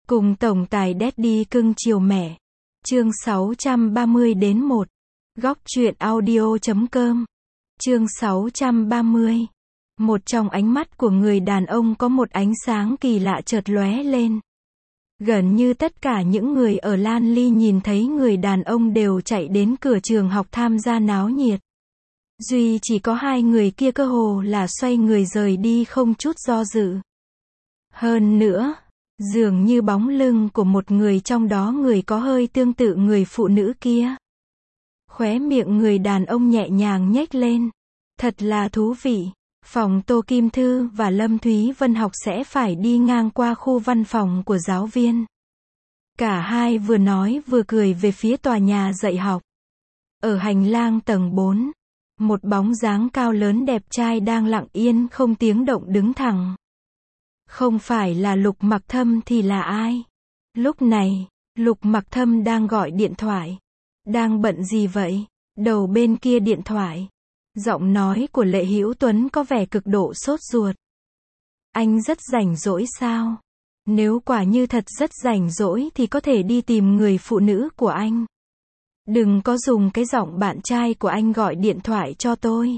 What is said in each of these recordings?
Cùng tổng tài Daddy cưng chiều mẹ. Chương 630-1. Góc truyện audio.com. Chương 630. Một trong ánh mắt của người đàn ông có một ánh sáng kỳ lạ chợt lóe lên. Gần như tất cả những người ở Lan Ly nhìn thấy người đàn ông đều chạy đến cửa trường học tham gia náo nhiệt. Duy chỉ có hai người kia cơ hồ là xoay người rời đi không chút do dự. Hơn nữa, dường như bóng lưng của một người trong đó người có hơi tương tự người phụ nữ kia. Khóe miệng người đàn ông nhẹ nhàng nhếch lên. Thật là thú vị. Phòng Tô Kim Thư và Lâm Thúy Vân học sẽ phải đi ngang qua khu văn phòng của giáo viên. Cả hai vừa nói vừa cười về phía tòa nhà dạy học. Ở hành lang tầng 4, một bóng dáng cao lớn đẹp trai đang lặng yên không tiếng động đứng thẳng. Không phải là Lục Mặc Thâm thì là ai? Lúc này, Lục Mặc Thâm đang gọi điện thoại. Đang bận gì vậy? Đầu bên kia điện thoại, giọng nói của Lệ Hữu Tuấn có vẻ cực độ sốt ruột. Anh rất rảnh rỗi sao? Nếu quả như thật rất rảnh rỗi thì có thể đi tìm người phụ nữ của anh. Đừng có dùng cái giọng bạn trai của anh gọi điện thoại cho tôi.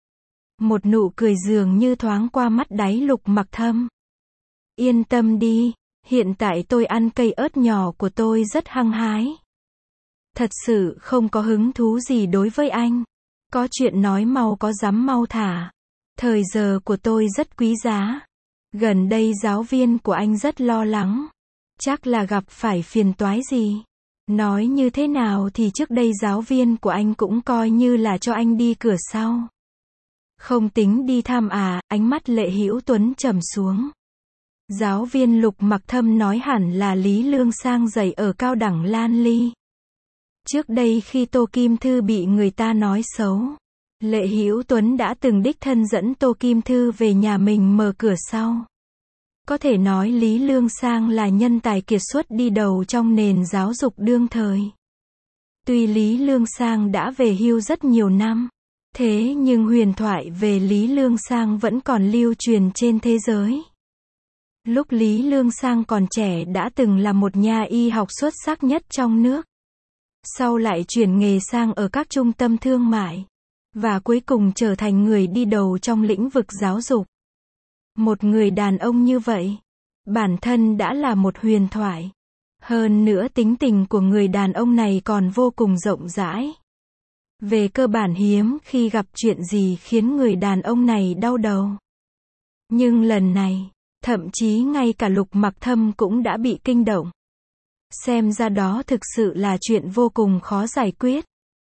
Một nụ cười dường như thoáng qua mắt đáy Lục Mặc Thâm. Yên tâm đi, hiện tại tôi ăn cây ớt nhỏ của tôi rất hăng hái. Thật sự không có hứng thú gì đối với anh. Có chuyện nói mau có dám mau thả. Thời giờ của tôi rất quý giá. Gần đây giáo viên của anh rất lo lắng. Chắc là gặp phải phiền toái gì. Nói như thế nào thì trước đây giáo viên của anh cũng coi như là cho anh đi cửa sau. Không tính đi thăm à? Ánh mắt Lệ Hữu Tuấn trầm xuống. Giáo viên Lục Mặc Thâm nói hẳn là Lý Lương Sang dạy ở cao đẳng Lan Ly. Trước đây khi Tô Kim Thư bị người ta nói xấu, Lệ Hữu Tuấn đã từng đích thân dẫn Tô Kim Thư về nhà mình mở cửa sau. Có thể nói Lý Lương Sang là nhân tài kiệt xuất đi đầu trong nền giáo dục đương thời. Tuy Lý Lương Sang đã về hưu rất nhiều năm, thế nhưng huyền thoại về Lý Lương Sang vẫn còn lưu truyền trên thế giới. Lúc Lý Lương Sang còn trẻ đã từng là một nhà y học xuất sắc nhất trong nước. Sau lại chuyển nghề sang ở các trung tâm thương mại. Và cuối cùng trở thành người đi đầu trong lĩnh vực giáo dục. Một người đàn ông như vậy, bản thân đã là một huyền thoại. Hơn nữa tính tình của người đàn ông này còn vô cùng rộng rãi. Về cơ bản hiếm khi gặp chuyện gì khiến người đàn ông này đau đầu. Nhưng lần này, thậm chí ngay cả Lục Mặc Thâm cũng đã bị kinh động. Xem ra đó thực sự là chuyện vô cùng khó giải quyết.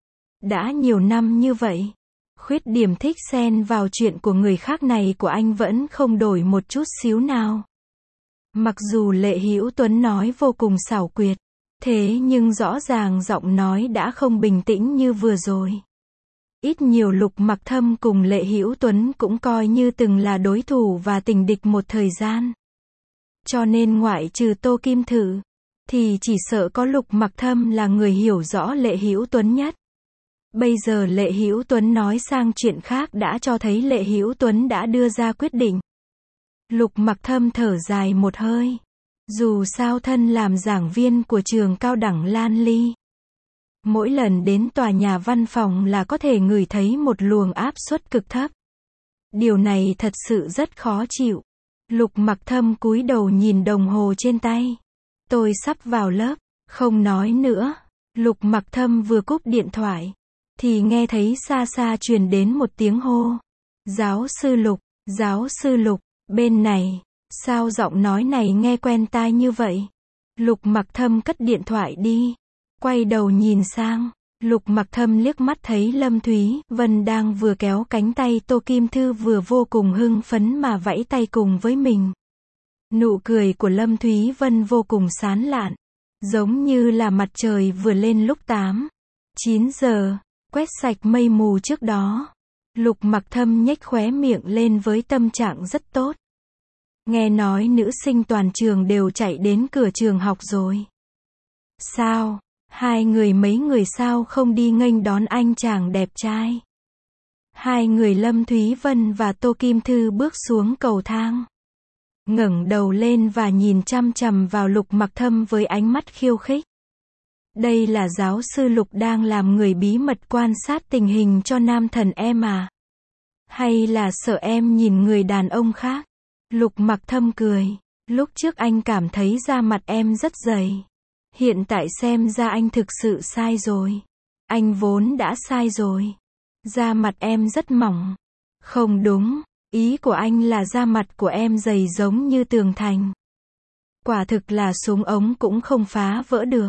Đã nhiều năm như vậy, khuyết điểm thích xen vào chuyện của người khác này của anh vẫn không đổi một chút xíu nào. Mặc dù Lệ Hữu Tuấn nói vô cùng xảo quyệt, thế nhưng rõ ràng giọng nói đã không bình tĩnh như vừa rồi. Ít nhiều Lục Mặc Thâm cùng Lệ Hữu Tuấn cũng coi như từng là đối thủ và tình địch một thời gian. Cho nên ngoại trừ Tô Kim Thư, thì chỉ sợ có Lục Mặc Thâm là người hiểu rõ Lệ Hữu Tuấn nhất. Bây giờ Lệ Hữu Tuấn nói sang chuyện khác đã cho thấy Lệ Hữu Tuấn đã đưa ra quyết định. Lục Mặc Thâm thở dài một hơi. Dù sao thân làm giảng viên của trường cao đẳng Lan Ly, mỗi lần đến tòa nhà văn phòng là có thể ngửi thấy một luồng áp suất cực thấp. Điều này thật sự rất khó chịu. Lục Mặc Thâm cúi đầu nhìn đồng hồ trên tay. Tôi sắp vào lớp, không nói nữa. Lục Mặc Thâm vừa cúp điện thoại, thì nghe thấy xa xa truyền đến một tiếng hô. Giáo sư Lục, bên này, sao giọng nói này nghe quen tai như vậy? Lục Mặc Thâm cất điện thoại đi, quay đầu nhìn sang. Lục Mặc Thâm liếc mắt thấy Lâm Thúy Vân đang vừa kéo cánh tay Tô Kim Thư vừa vô cùng hưng phấn mà vẫy tay cùng với mình. Nụ cười của Lâm Thúy Vân vô cùng sán lạn, giống như là mặt trời vừa lên lúc 8-9 giờ, quét sạch mây mù trước đó. Lục Mặc Thâm nhếch khóe miệng lên với tâm trạng rất tốt. Nghe nói nữ sinh toàn trường đều chạy đến cửa trường học rồi. Sao? Mấy người sao không đi nghênh đón anh chàng đẹp trai? Hai người Lâm Thúy Vân và Tô Kim Thư bước xuống cầu thang. ngẩng đầu lên và nhìn chăm chằm vào Lục Mặc Thâm với ánh mắt khiêu khích. Đây là giáo sư Lục đang làm người bí mật quan sát tình hình cho nam thần em à? Hay là sợ em nhìn người đàn ông khác? Lục Mặc Thâm cười. Lúc trước anh cảm thấy da mặt em rất dày. Hiện tại xem ra anh thực sự sai rồi. Anh vốn đã sai rồi. Da mặt em rất mỏng. Không đúng, ý của anh là da mặt của em dày giống như tường thành. Quả thực là súng ống cũng không phá vỡ được.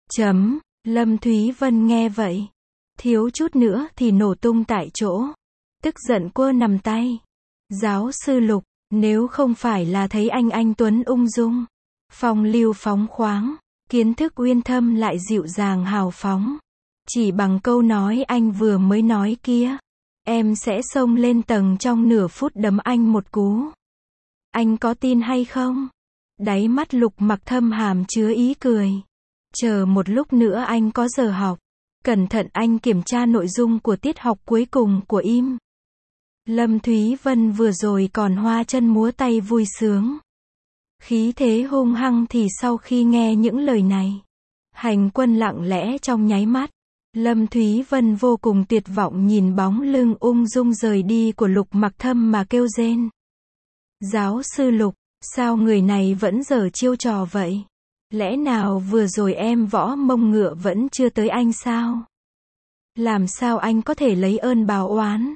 Lâm Thúy Vân nghe vậy, thiếu chút nữa thì nổ tung tại chỗ. Tức giận quơ nằm tay. Giáo sư Lục, nếu không phải là thấy anh Tuấn ung dung, phong lưu phóng khoáng, kiến thức uyên thâm lại dịu dàng hào phóng, chỉ bằng câu nói anh vừa mới nói kia, em sẽ xông lên tầng trong nửa phút đấm anh một cú. Anh có tin hay không? Đáy mắt Lục Mặc Thâm hàm chứa ý cười. Chờ một lúc nữa anh có giờ học. Cẩn thận anh kiểm tra nội dung của tiết học cuối cùng của im. Lâm Thúy Vân vừa rồi còn hoa chân múa tay vui sướng. Khí thế hung hăng thì sau khi nghe những lời này, hành quân lặng lẽ trong nháy mắt. Lâm Thúy Vân vô cùng tuyệt vọng nhìn bóng lưng ung dung rời đi của Lục Mặc Thâm mà kêu rên. Giáo sư Lục, sao người này vẫn giở chiêu trò vậy? Lẽ nào vừa rồi em võ mông ngựa vẫn chưa tới anh sao? Làm sao anh có thể lấy ơn báo oán?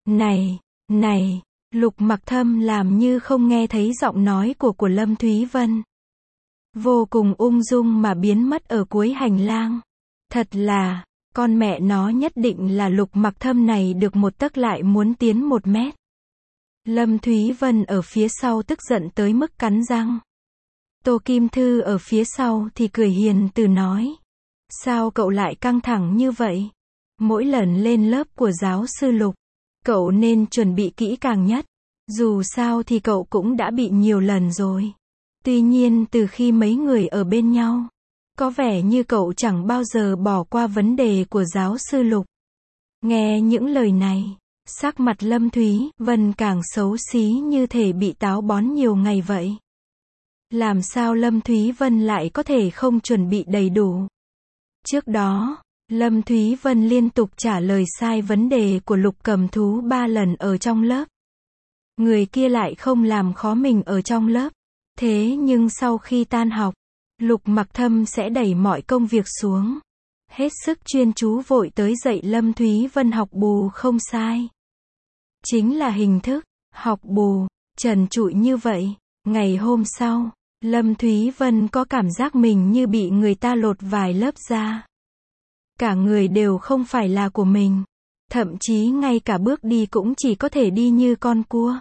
Này, Lục Mặc Thâm làm như không nghe thấy giọng nói của Lâm Thúy Vân. Vô cùng ung dung mà biến mất ở cuối hành lang. Thật là, con mẹ nó nhất định là Lục Mặc Thâm này được một tấc lại muốn tiến 1 mét. Lâm Thúy Vân ở phía sau tức giận tới mức cắn răng. Tô Kim Thư ở phía sau thì cười hiền từ nói. Sao cậu lại căng thẳng như vậy? Mỗi lần lên lớp của giáo sư Lục, cậu nên chuẩn bị kỹ càng nhất. Dù sao thì cậu cũng đã bị nhiều lần rồi. Tuy nhiên từ khi mấy người ở bên nhau, có vẻ như cậu chẳng bao giờ bỏ qua vấn đề của giáo sư Lục. Nghe những lời này, sắc mặt Lâm Thúy Vân càng xấu xí như thể bị táo bón nhiều ngày vậy. Làm sao Lâm Thúy Vân lại có thể không chuẩn bị đầy đủ? Trước đó, Lâm Thúy Vân liên tục trả lời sai vấn đề của Lục Cầm Thú 3 lần ở trong lớp. Người kia lại không làm khó mình ở trong lớp. Thế nhưng sau khi tan học, Lục Mặc Thâm sẽ đẩy mọi công việc xuống. Hết sức chuyên chú vội tới dạy Lâm Thúy Vân học bù không sai. Chính là hình thức, học bù, trần trụi như vậy. Ngày hôm sau, Lâm Thúy Vân có cảm giác mình như bị người ta lột vài lớp da. Cả người đều không phải là của mình. Thậm chí ngay cả bước đi cũng chỉ có thể đi như con cua.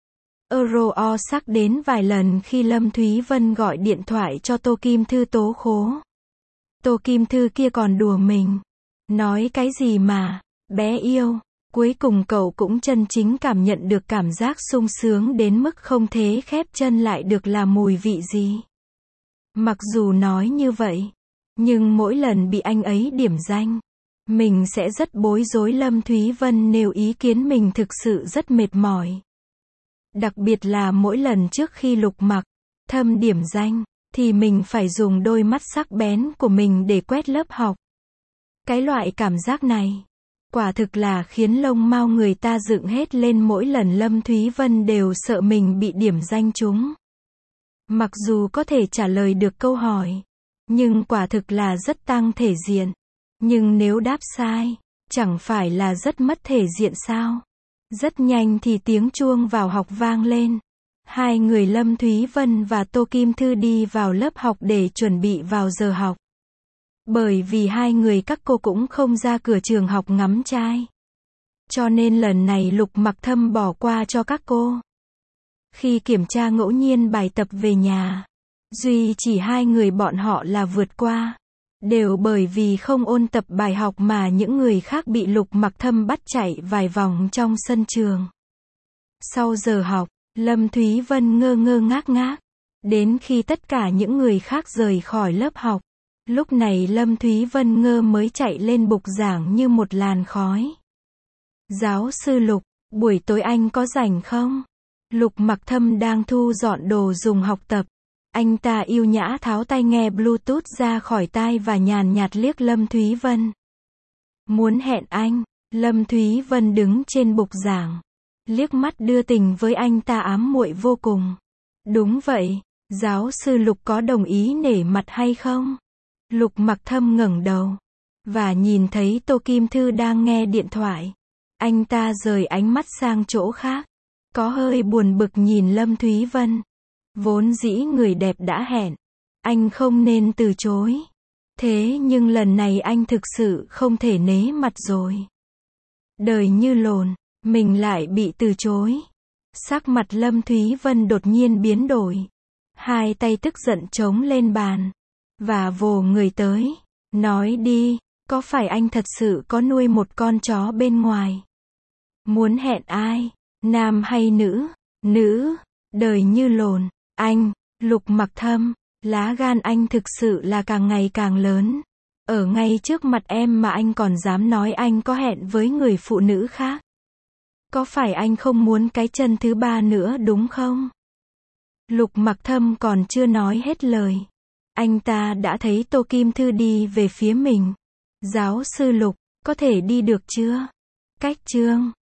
O sắc đến vài lần khi Lâm Thúy Vân gọi điện thoại cho Tô Kim Thư tố khố. Tô Kim Thư kia còn đùa mình. Nói cái gì mà, bé yêu. Cuối cùng cậu cũng chân chính cảm nhận được cảm giác sung sướng đến mức không thể khép chân lại được là mùi vị gì. Mặc dù nói như vậy, nhưng mỗi lần bị anh ấy điểm danh, mình sẽ rất bối rối. Lâm Thúy Vân nêu ý kiến mình thực sự rất mệt mỏi. Đặc biệt là mỗi lần trước khi Lục Mặc Thâm điểm danh, thì mình phải dùng đôi mắt sắc bén của mình để quét lớp học. Cái loại cảm giác này, quả thực là khiến lông mao người ta dựng hết lên mỗi lần Lâm Thúy Vân đều sợ mình bị điểm danh trúng. Mặc dù có thể trả lời được câu hỏi, nhưng quả thực là rất tăng thể diện. Nhưng nếu đáp sai, chẳng phải là rất mất thể diện sao? Rất nhanh thì tiếng chuông vào học vang lên. Hai người Lâm Thúy Vân và Tô Kim Thư đi vào lớp học để chuẩn bị vào giờ học. Bởi vì hai người các cô cũng không ra cửa trường học ngắm trai, cho nên lần này Lục Mặc Thâm bỏ qua cho các cô. Khi kiểm tra ngẫu nhiên bài tập về nhà, duy chỉ hai người bọn họ là vượt qua. Đều bởi vì không ôn tập bài học mà những người khác bị Lục Mặc Thâm bắt chạy vài vòng trong sân trường. Sau giờ học, Lâm Thúy Vân ngơ ngơ ngác ngác. Đến khi tất cả những người khác rời khỏi lớp học, lúc này Lâm Thúy Vân ngơ mới chạy lên bục giảng như một làn khói. Giáo sư Lục, buổi tối anh có rảnh không? Lục Mặc Thâm đang thu dọn đồ dùng học tập. Anh ta yêu nhã tháo tai nghe Bluetooth ra khỏi tai và nhàn nhạt liếc Lâm Thúy Vân. Muốn hẹn anh. Lâm Thúy Vân đứng trên bục giảng. Liếc mắt đưa tình với anh ta ám muội vô cùng. Đúng vậy, giáo sư Lục có đồng ý nể mặt hay không? Lục Mặc Thâm ngẩng đầu. Và nhìn thấy Tô Kim Thư đang nghe điện thoại. Anh ta rời ánh mắt sang chỗ khác. Có hơi buồn bực nhìn Lâm Thúy Vân. Vốn dĩ người đẹp đã hẹn. Anh không nên từ chối. Thế nhưng lần này anh thực sự không thể nể mặt rồi. Đời như lồn, mình lại bị từ chối. Sắc mặt Lâm Thúy Vân đột nhiên biến đổi. Hai tay tức giận chống lên bàn. Và vồ người tới. Nói đi, có phải anh thật sự có nuôi một con chó bên ngoài? Muốn hẹn ai? Nam hay nữ? Nữ. Đời như lồn. Anh, Lục Mặc Thâm, lá gan anh thực sự là càng ngày càng lớn. Ở ngay trước mặt em mà anh còn dám nói anh có hẹn với người phụ nữ khác. Có phải anh không muốn cái chân thứ ba nữa đúng không? Lục Mặc Thâm còn chưa nói hết lời. Anh ta đã thấy Tô Kim Thư đi về phía mình. Giáo sư Lục, có thể đi được chưa? Cách chương